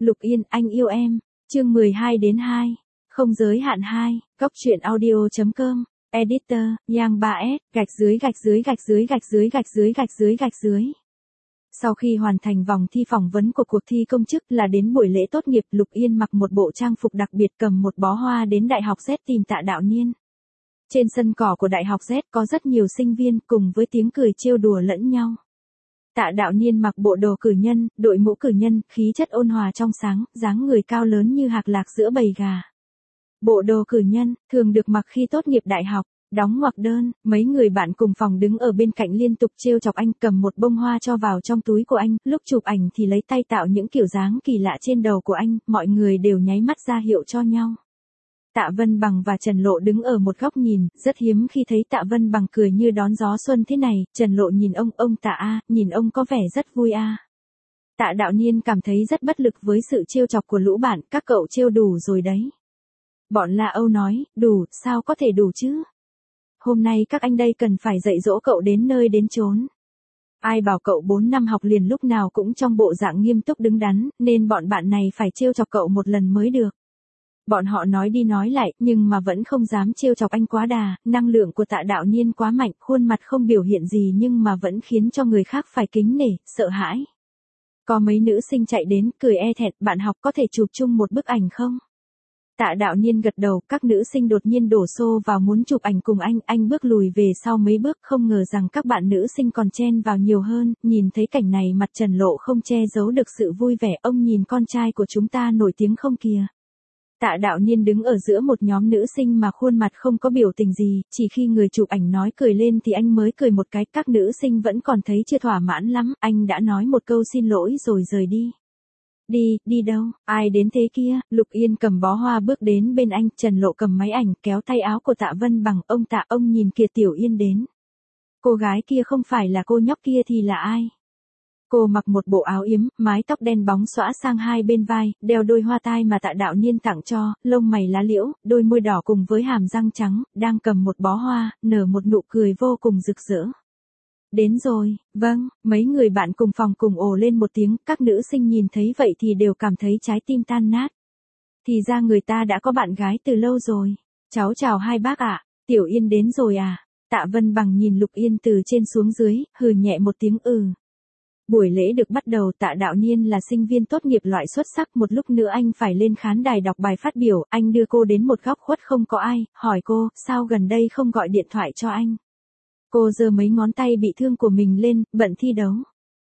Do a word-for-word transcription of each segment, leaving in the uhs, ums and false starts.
Lục Yên, anh yêu em. Chương mười hai đến hai. Không giới hạn hai. Cóc truyện audio.com. Editor, Yang ba S, gạch dưới gạch dưới gạch dưới gạch dưới gạch dưới gạch dưới gạch dưới. Sau khi hoàn thành vòng thi phỏng vấn của cuộc thi công chức là đến buổi lễ tốt nghiệp, Lục Yên mặc một bộ trang phục đặc biệt cầm một bó hoa đến Đại học Z tìm Tạ Đạo Niên. Trên sân cỏ của Đại học Z có rất nhiều sinh viên cùng với tiếng cười trêu đùa lẫn nhau. Tạ Đạo Niên mặc bộ đồ cử nhân, đội mũ cử nhân, khí chất ôn hòa trong sáng, dáng người cao lớn như hạc lạc giữa bầy gà. Bộ đồ cử nhân, thường được mặc khi tốt nghiệp đại học, đóng ngoặc đơn, mấy người bạn cùng phòng đứng ở bên cạnh liên tục trêu chọc anh, cầm một bông hoa cho vào trong túi của anh, lúc chụp ảnh thì lấy tay tạo những kiểu dáng kỳ lạ trên đầu của anh, mọi người đều nháy mắt ra hiệu cho nhau. Tạ Vân Bằng và Trần Lộ đứng ở một góc nhìn, rất hiếm khi thấy Tạ Vân Bằng cười như đón gió xuân thế này, Trần Lộ nhìn ông, ông Tạ a, nhìn ông có vẻ rất vui a. Tạ Đạo Niên cảm thấy rất bất lực với sự trêu chọc của lũ bạn, các cậu trêu đủ rồi đấy. Bọn La Âu nói, đủ, sao có thể đủ chứ? Hôm nay các anh đây cần phải dạy dỗ cậu đến nơi đến chốn. Ai bảo cậu bốn năm học liền lúc nào cũng trong bộ dạng nghiêm túc đứng đắn, nên bọn bạn này phải trêu chọc cậu một lần mới được. Bọn họ nói đi nói lại, nhưng mà vẫn không dám trêu chọc anh quá đà, năng lượng của Tạ Đạo Niên quá mạnh, khuôn mặt không biểu hiện gì nhưng mà vẫn khiến cho người khác phải kính nể, sợ hãi. Có mấy nữ sinh chạy đến, cười e thẹn, bạn học có thể chụp chung một bức ảnh không? Tạ Đạo Niên gật đầu, các nữ sinh đột nhiên đổ xô vào muốn chụp ảnh cùng anh, anh bước lùi về sau mấy bước, không ngờ rằng các bạn nữ sinh còn chen vào nhiều hơn, nhìn thấy cảnh này mặt Trần Lộ không che giấu được sự vui vẻ, ông nhìn con trai của chúng ta nổi tiếng không kìa. Tạ Đạo Niên đứng ở giữa một nhóm nữ sinh mà khuôn mặt không có biểu tình gì, chỉ khi người chụp ảnh nói cười lên thì anh mới cười một cái, các nữ sinh vẫn còn thấy chưa thỏa mãn lắm, anh đã nói một câu xin lỗi rồi rời đi. Đi, đi đâu, ai đến thế kia? Lục Yên cầm bó hoa bước đến bên anh, Trần Lộ cầm máy ảnh, kéo tay áo của Tạ Vân Bằng, ông Tạ, ông nhìn kìa Tiểu Yên đến. Cô gái kia không phải là cô nhóc kia thì là ai? Cô mặc một bộ áo yếm, mái tóc đen bóng xõa sang hai bên vai, đeo đôi hoa tai mà Tạ Đạo Niên tặng cho, lông mày lá liễu, đôi môi đỏ cùng với hàm răng trắng, đang cầm một bó hoa, nở một nụ cười vô cùng rực rỡ. Đến rồi, vâng, mấy người bạn cùng phòng cùng ồ lên một tiếng, các nữ sinh nhìn thấy vậy thì đều cảm thấy trái tim tan nát. Thì ra người ta đã có bạn gái từ lâu rồi. Cháu chào hai bác ạ, Tiểu Yên đến rồi à? Tạ Vân Bằng nhìn Lục Yên từ trên xuống dưới, hừ nhẹ một tiếng ừ. Buổi lễ được bắt đầu, Tạ Đạo Niên là sinh viên tốt nghiệp loại xuất sắc, một lúc nữa anh phải lên khán đài đọc bài phát biểu, anh đưa cô đến một góc khuất không có ai, hỏi cô, sao gần đây không gọi điện thoại cho anh? Cô giơ mấy ngón tay bị thương của mình lên, bận thi đấu.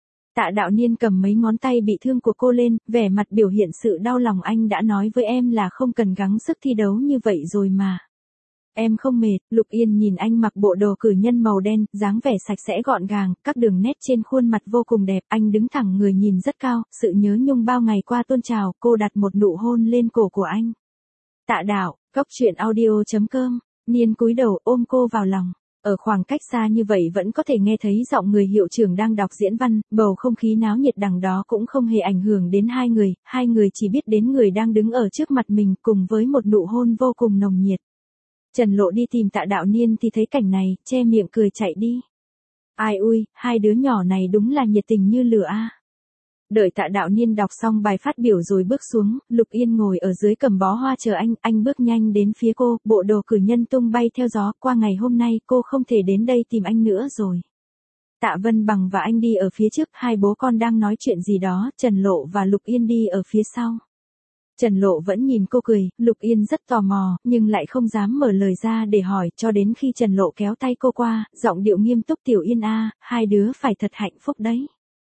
Tạ Đạo Niên cầm mấy ngón tay bị thương của cô lên, vẻ mặt biểu hiện sự đau lòng, anh đã nói với em là không cần gắng sức thi đấu như vậy rồi mà. Em không mệt. Lục Yên nhìn anh mặc bộ đồ cử nhân màu đen, dáng vẻ sạch sẽ gọn gàng, các đường nét trên khuôn mặt vô cùng đẹp, anh đứng thẳng người nhìn rất cao, sự nhớ nhung bao ngày qua tuôn trào, cô đặt một nụ hôn lên cổ của anh. Tạ Đạo, cóc truyện audio.com, Niên cúi đầu ôm cô vào lòng. Ở khoảng cách xa như vậy vẫn có thể nghe thấy giọng người hiệu trưởng đang đọc diễn văn, bầu không khí náo nhiệt đằng đó cũng không hề ảnh hưởng đến hai người, hai người chỉ biết đến người đang đứng ở trước mặt mình cùng với một nụ hôn vô cùng nồng nhiệt. Trần Lộ đi tìm Tạ Đạo Niên thì thấy cảnh này, che miệng cười chạy đi. Ai ui, hai đứa nhỏ này đúng là nhiệt tình như lửa a. Đợi Tạ Đạo Niên đọc xong bài phát biểu rồi bước xuống, Lục Yên ngồi ở dưới cầm bó hoa chờ anh, anh bước nhanh đến phía cô, bộ đồ cử nhân tung bay theo gió, qua ngày hôm nay cô không thể đến đây tìm anh nữa rồi. Tạ Vân Bằng và anh đi ở phía trước, hai bố con đang nói chuyện gì đó, Trần Lộ và Lục Yên đi ở phía sau. Trần Lộ vẫn nhìn cô cười, Lục Yên rất tò mò, nhưng lại không dám mở lời ra để hỏi, cho đến khi Trần Lộ kéo tay cô qua, giọng điệu nghiêm túc, Tiểu Yên a, hai đứa phải thật hạnh phúc đấy.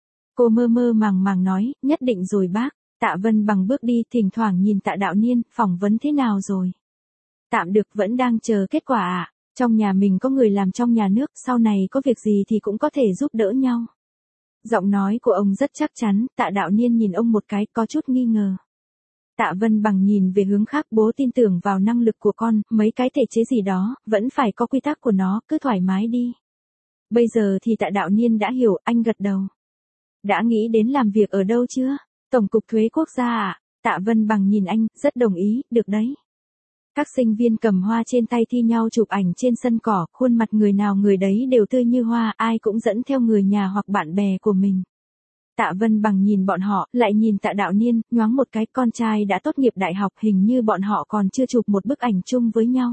Cô mơ mơ màng màng nói, nhất định rồi bác. Tạ Vân Bằng bước đi, thỉnh thoảng nhìn Tạ Đạo Niên, phỏng vấn thế nào rồi? Tạm được, vẫn đang chờ kết quả ạ. À? Trong nhà mình có người làm trong nhà nước, sau này có việc gì thì cũng có thể giúp đỡ nhau. Giọng nói của ông rất chắc chắn, Tạ Đạo Niên nhìn ông một cái, có chút nghi ngờ. Tạ Vân Bằng nhìn về hướng khác, bố tin tưởng vào năng lực của con, mấy cái thể chế gì đó, vẫn phải có quy tắc của nó, cứ thoải mái đi. Bây giờ thì Tạ Đạo Niên đã hiểu, anh gật đầu. Đã nghĩ đến làm việc ở đâu chưa? Tổng cục thuế quốc gia à? Tạ Vân Bằng nhìn anh, rất đồng ý, được đấy. Các sinh viên cầm hoa trên tay thi nhau chụp ảnh trên sân cỏ, khuôn mặt người nào người đấy đều tươi như hoa, ai cũng dẫn theo người nhà hoặc bạn bè của mình. Tạ Vân Bằng nhìn bọn họ, lại nhìn Tạ Đạo Niên, nhoáng một cái, con trai đã tốt nghiệp đại học, hình như bọn họ còn chưa chụp một bức ảnh chung với nhau.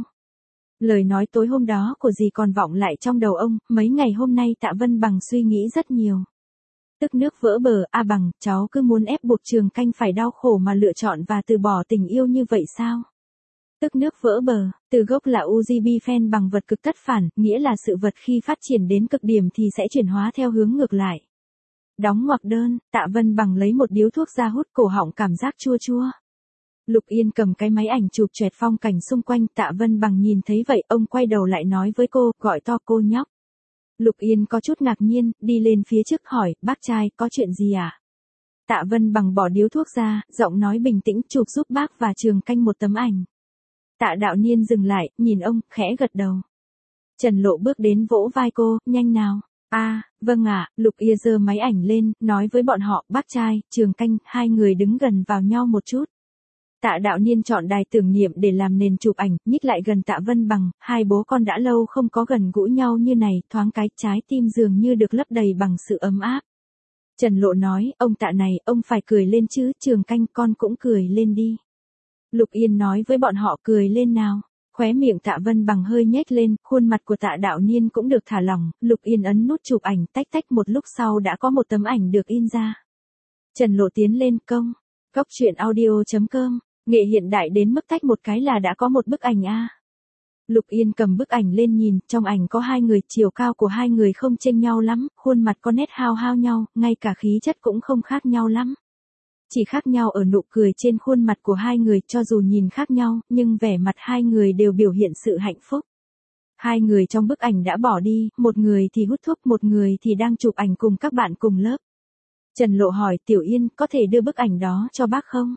Lời nói tối hôm đó của dì còn vọng lại trong đầu ông, mấy ngày hôm nay Tạ Vân Bằng suy nghĩ rất nhiều. Tức nước vỡ bờ, A Bằng, cháu cứ muốn ép buộc Trường Canh phải đau khổ mà lựa chọn và từ bỏ tình yêu như vậy sao? Tức nước vỡ bờ, từ gốc là u giê bê phen bằng vật cực tất phản, nghĩa là sự vật khi phát triển đến cực điểm thì sẽ chuyển hóa theo hướng ngược lại. Đóng ngoặc đơn, Tạ Vân Bằng lấy một điếu thuốc ra hút, cổ họng cảm giác chua chua. Lục Yên cầm cái máy ảnh chụp choẹt phong cảnh xung quanh, Tạ Vân Bằng nhìn thấy vậy, ông quay đầu lại nói với cô, gọi to cô nhóc. Lục Yên có chút ngạc nhiên, đi lên phía trước hỏi, bác trai, có chuyện gì à? Tạ Vân Bằng bỏ điếu thuốc ra, giọng nói bình tĩnh, chụp giúp bác và Trường Canh một tấm ảnh. Tạ Đạo Niên dừng lại, nhìn ông, khẽ gật đầu. Trần Lộ bước đến vỗ vai cô, nhanh nào. A, à, vâng ạ, Lục Yên giơ máy ảnh lên, nói với bọn họ, bác trai, Trường Canh, hai người đứng gần vào nhau một chút. Tạ Đạo Niên chọn đài tưởng niệm để làm nền chụp ảnh, nhích lại gần Tạ Vân Bằng, hai bố con đã lâu không có gần gũi nhau như này, thoáng cái, trái tim dường như được lấp đầy bằng sự ấm áp. Trần Lộ nói, ông Tạ này, ông phải cười lên chứ, Trường Canh, con cũng cười lên đi. Lục Yên nói với bọn họ, cười lên nào. Khóe miệng Tạ Vân Bằng hơi nhếch lên, khuôn mặt của Tạ Đạo Niên cũng được thả lỏng, Lục Yên ấn nút chụp ảnh, tách tách, một lúc sau đã có một tấm ảnh được in ra. Trần Lộ tiến lên, công, góc truyện audio chấm com, nghệ hiện đại đến mức tách một cái là đã có một bức ảnh a. Lục Yên cầm bức ảnh lên nhìn, trong ảnh có hai người, chiều cao của hai người không chênh nhau lắm, khuôn mặt có nét hao hao nhau, ngay cả khí chất cũng không khác nhau lắm. Chỉ khác nhau ở nụ cười trên khuôn mặt của hai người, cho dù nhìn khác nhau, nhưng vẻ mặt hai người đều biểu hiện sự hạnh phúc. Hai người trong bức ảnh đã bỏ đi, một người thì hút thuốc, một người thì đang chụp ảnh cùng các bạn cùng lớp. Trần Lộ hỏi, Tiểu Yên, có thể đưa bức ảnh đó cho bác không?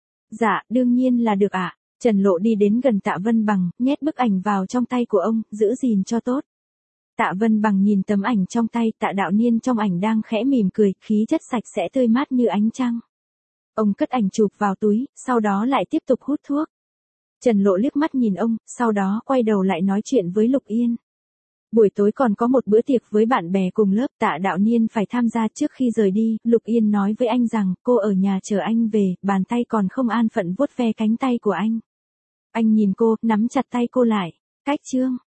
Dạ, đương nhiên là được ạ. Trần Lộ đi đến gần Tạ Vân Bằng, nhét bức ảnh vào trong tay của ông, giữ gìn cho tốt. Tạ Vân Bằng nhìn tấm ảnh trong tay, Tạ Đạo Niên trong ảnh đang khẽ mỉm cười, khí chất sạch sẽ tươi mát như ánh trăng. Ông cất ảnh chụp vào túi, sau đó lại tiếp tục hút thuốc. Trần Lộ liếc mắt nhìn ông, sau đó quay đầu lại nói chuyện với Lục Yên. Buổi tối còn có một bữa tiệc với bạn bè cùng lớp, Tạ Đạo Niên phải tham gia. Trước khi rời đi, Lục Yên nói với anh rằng, cô ở nhà chờ anh về, bàn tay còn không an phận vuốt ve cánh tay của anh. Anh nhìn cô, nắm chặt tay cô lại. Cách chương.